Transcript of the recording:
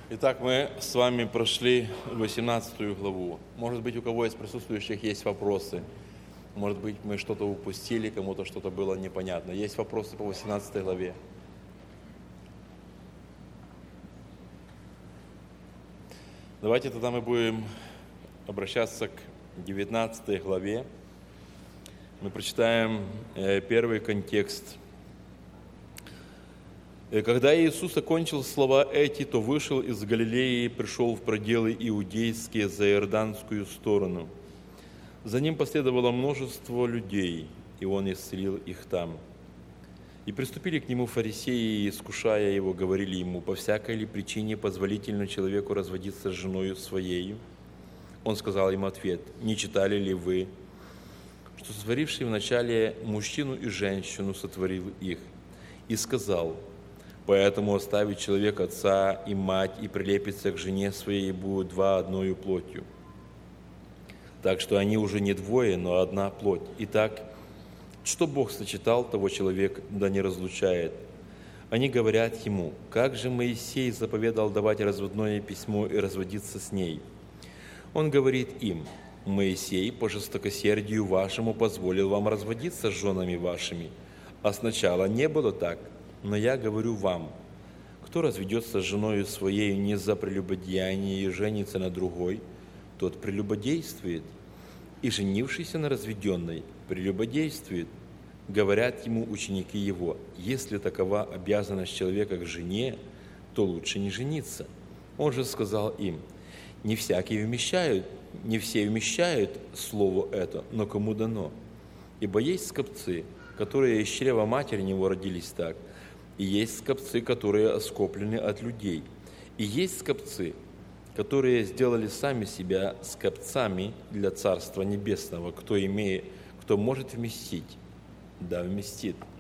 Итак, мы с вами прошли 18 главу. Может быть, у кого из присутствующих есть вопросы. Может быть, мы что-то упустили, кому-то что-то было непонятно. Есть вопросы по 18 главе? Давайте тогда мы будем обращаться к 19 главе. Мы прочитаем первый контекст. Когда Иисус окончил слова эти, то вышел из Галилеи и пришел в пределы иудейские за Иорданскую сторону. За ним последовало множество людей, и он исцелил их там. И приступили к нему фарисеи, и, искушая его, говорили ему: по всякой ли причине позволительно человеку разводиться с женою своею? Он сказал им ответ: не читали ли вы, что сотворивший вначале мужчину и женщину сотворил их? И сказал: поэтому оставит человек отца и мать, и прилепится к жене своей, и будут два одною плотью. Так что они уже не двое, но одна плоть. Итак, что Бог сочетал, того человек да не разлучает. Они говорят ему: как же Моисей заповедал давать разводное письмо и разводиться с ней? Он говорит им: Моисей по жестокосердию вашему позволил вам разводиться с женами вашими, а сначала не было так. Но я говорю вам: кто разведется с женою своей не за прелюбодеяние и женится на другой, тот прелюбодействует, и женившийся на разведенной прелюбодействует. Говорят ему ученики его: если такова обязанность человека к жене, то лучше не жениться. Он же сказал им: не все вмещают слово это, но кому дано. Ибо есть скопцы, которые из чрева матери него родились так, и есть скопцы, которые оскоплены от людей, и есть скопцы, которые сделали сами себя скопцами для Царства Небесного. Кто может вместить, да вместит.